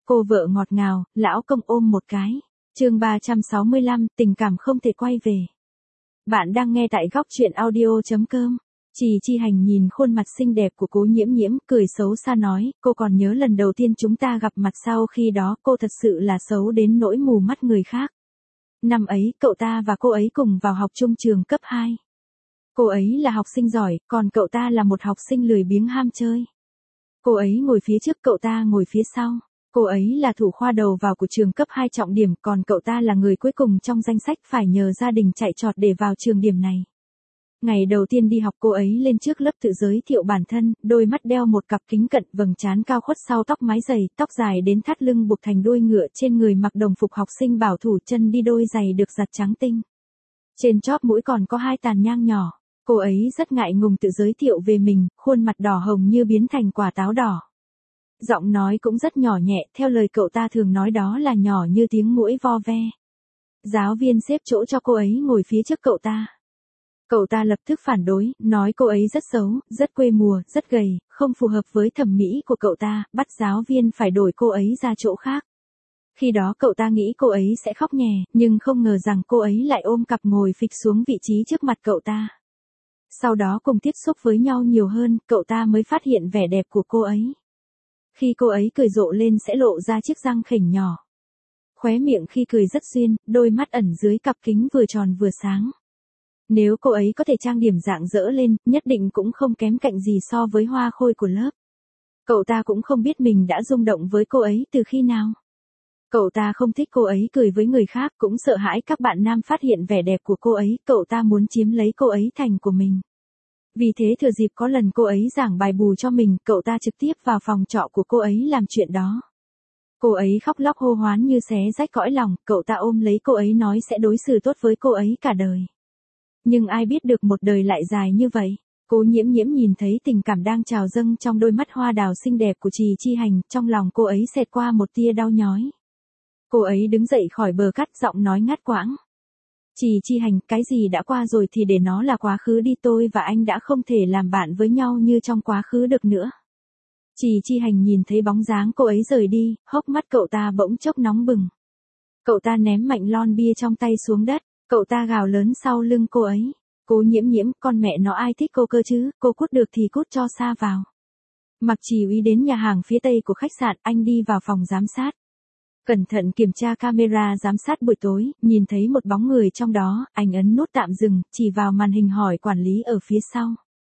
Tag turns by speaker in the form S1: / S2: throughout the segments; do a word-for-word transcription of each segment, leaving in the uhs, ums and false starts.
S1: Cô vợ ngọt ngào, lão công ôm một cái. Chương ba trăm sáu mươi lăm, tình cảm không thể quay về. Bạn đang nghe tại góc truyện audio chấm com. Trì Chi Hành nhìn khuôn mặt xinh đẹp của Cố Nhiễm Nhiễm, cười xấu xa nói, cô còn nhớ lần đầu tiên chúng ta gặp mặt sau khi đó cô thật sự là xấu đến nỗi mù mắt người khác. Năm ấy, cậu ta và cô ấy cùng vào học chung trường cấp hai. Cô ấy là học sinh giỏi, còn cậu ta là một học sinh lười biếng ham chơi. Cô ấy ngồi phía trước, cậu ta ngồi phía sau. Cô ấy là thủ khoa đầu vào của trường cấp hai trọng điểm, còn cậu ta là người cuối cùng trong danh sách phải nhờ gia đình chạy trọt để vào trường điểm này. Ngày đầu tiên đi học cô ấy lên trước lớp tự giới thiệu bản thân, đôi mắt đeo một cặp kính cận, vầng trán cao khuất sau tóc mái dày, tóc dài đến thắt lưng buộc thành đuôi ngựa, trên người mặc đồng phục học sinh bảo thủ, chân đi đôi giày được giặt trắng tinh. Trên chóp mũi còn có hai tàn nhang nhỏ. Cô ấy rất ngại ngùng tự giới thiệu về mình, khuôn mặt đỏ hồng như biến thành quả táo đỏ. Giọng nói cũng rất nhỏ nhẹ, theo lời cậu ta thường nói đó là nhỏ như tiếng muỗi vo ve. Giáo viên xếp chỗ cho cô ấy ngồi phía trước cậu ta. Cậu ta lập tức phản đối, nói cô ấy rất xấu, rất quê mùa, rất gầy, không phù hợp với thẩm mỹ của cậu ta, bắt giáo viên phải đổi cô ấy ra chỗ khác. Khi đó cậu ta nghĩ cô ấy sẽ khóc nhè, nhưng không ngờ rằng cô ấy lại ôm cặp ngồi phịch xuống vị trí trước mặt cậu ta. Sau đó cùng tiếp xúc với nhau nhiều hơn, cậu ta mới phát hiện vẻ đẹp của cô ấy. Khi cô ấy cười rộ lên sẽ lộ ra chiếc răng khểnh nhỏ. Khóe miệng khi cười rất duyên, đôi mắt ẩn dưới cặp kính vừa tròn vừa sáng. Nếu cô ấy có thể trang điểm rạng rỡ lên, nhất định cũng không kém cạnh gì so với hoa khôi của lớp. Cậu ta cũng không biết mình đã rung động với cô ấy từ khi nào. Cậu ta không thích cô ấy cười với người khác, cũng sợ hãi các bạn nam phát hiện vẻ đẹp của cô ấy, cậu ta muốn chiếm lấy cô ấy thành của mình. Vì thế thừa dịp có lần cô ấy giảng bài bù cho mình, cậu ta trực tiếp vào phòng trọ của cô ấy làm chuyện đó. Cô ấy khóc lóc hô hoán như xé rách cõi lòng, cậu ta ôm lấy cô ấy nói sẽ đối xử tốt với cô ấy cả đời. Nhưng ai biết được một đời lại dài như vậy. Cố Nhiễm Nhiễm nhìn thấy tình cảm đang trào dâng trong đôi mắt hoa đào xinh đẹp của Trì Chi Hành, trong lòng cô ấy xẹt qua một tia đau nhói. Cô ấy đứng dậy khỏi bờ cát, giọng nói ngắt quãng. Trì Chi Hành, cái gì đã qua rồi thì để nó là quá khứ đi, tôi và anh đã không thể làm bạn với nhau như trong quá khứ được nữa. Trì Chi Hành nhìn thấy bóng dáng cô ấy rời đi, hốc mắt cậu ta bỗng chốc nóng bừng. Cậu ta ném mạnh lon bia trong tay xuống đất, cậu ta gào lớn sau lưng cô ấy. Cố Nhiễm Nhiễm, con mẹ nó ai thích cô cơ chứ, cô cút được thì cút cho xa vào. Mặc Chỉ Uy đến nhà hàng phía tây của khách sạn, anh đi vào phòng giám sát. Cẩn thận kiểm tra camera giám sát buổi tối, nhìn thấy một bóng người trong đó, anh ấn nút tạm dừng, chỉ vào màn hình hỏi quản lý ở phía sau.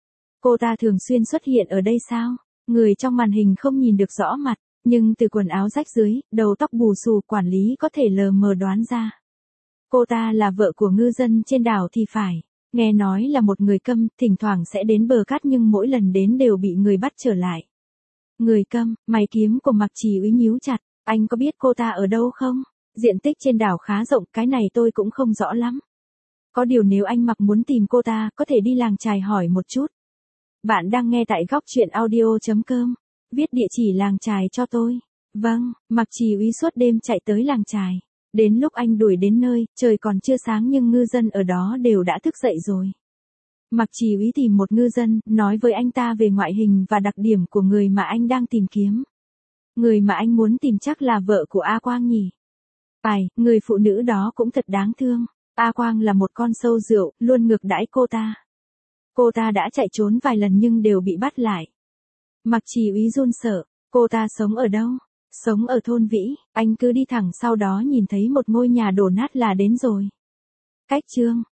S1: Cô ta thường xuyên xuất hiện ở đây sao? Người trong màn hình không nhìn được rõ mặt, nhưng từ quần áo rách dưới, đầu tóc bù xù, quản lý có thể lờ mờ đoán ra. Cô ta là vợ của ngư dân trên đảo thì phải, nghe nói là một người câm, thỉnh thoảng sẽ đến bờ cát nhưng mỗi lần đến đều bị người bắt trở lại. Người câm, mày kiếm của Mặc Chỉ Uy nhíu chặt. Anh có biết cô ta ở đâu không? Diện tích trên đảo khá rộng, cái này tôi cũng không rõ lắm. Có điều nếu anh Mặc muốn tìm cô ta, có thể đi làng chài hỏi một chút. Bạn đang nghe tại góc truyện audio chấm com. Viết địa chỉ làng chài cho tôi. Vâng, Mặc Chỉ Uy suốt đêm chạy tới làng chài. Đến lúc anh đuổi đến nơi, trời còn chưa sáng nhưng ngư dân ở đó đều đã thức dậy rồi. Mặc Chỉ Uy tìm một ngư dân, nói với anh ta về ngoại hình và đặc điểm của người mà anh đang tìm kiếm. Người mà anh muốn tìm chắc là vợ của A Quang nhỉ? Phải, người phụ nữ đó cũng thật đáng thương. A Quang là một con sâu rượu, luôn ngược đãi cô ta. Cô ta đã chạy trốn vài lần nhưng đều bị bắt lại. Mặc Chỉ Uy run sợ, cô ta sống ở đâu? Sống ở thôn Vĩ, anh cứ đi thẳng sau đó nhìn thấy một ngôi nhà đổ nát là đến rồi. Cách chương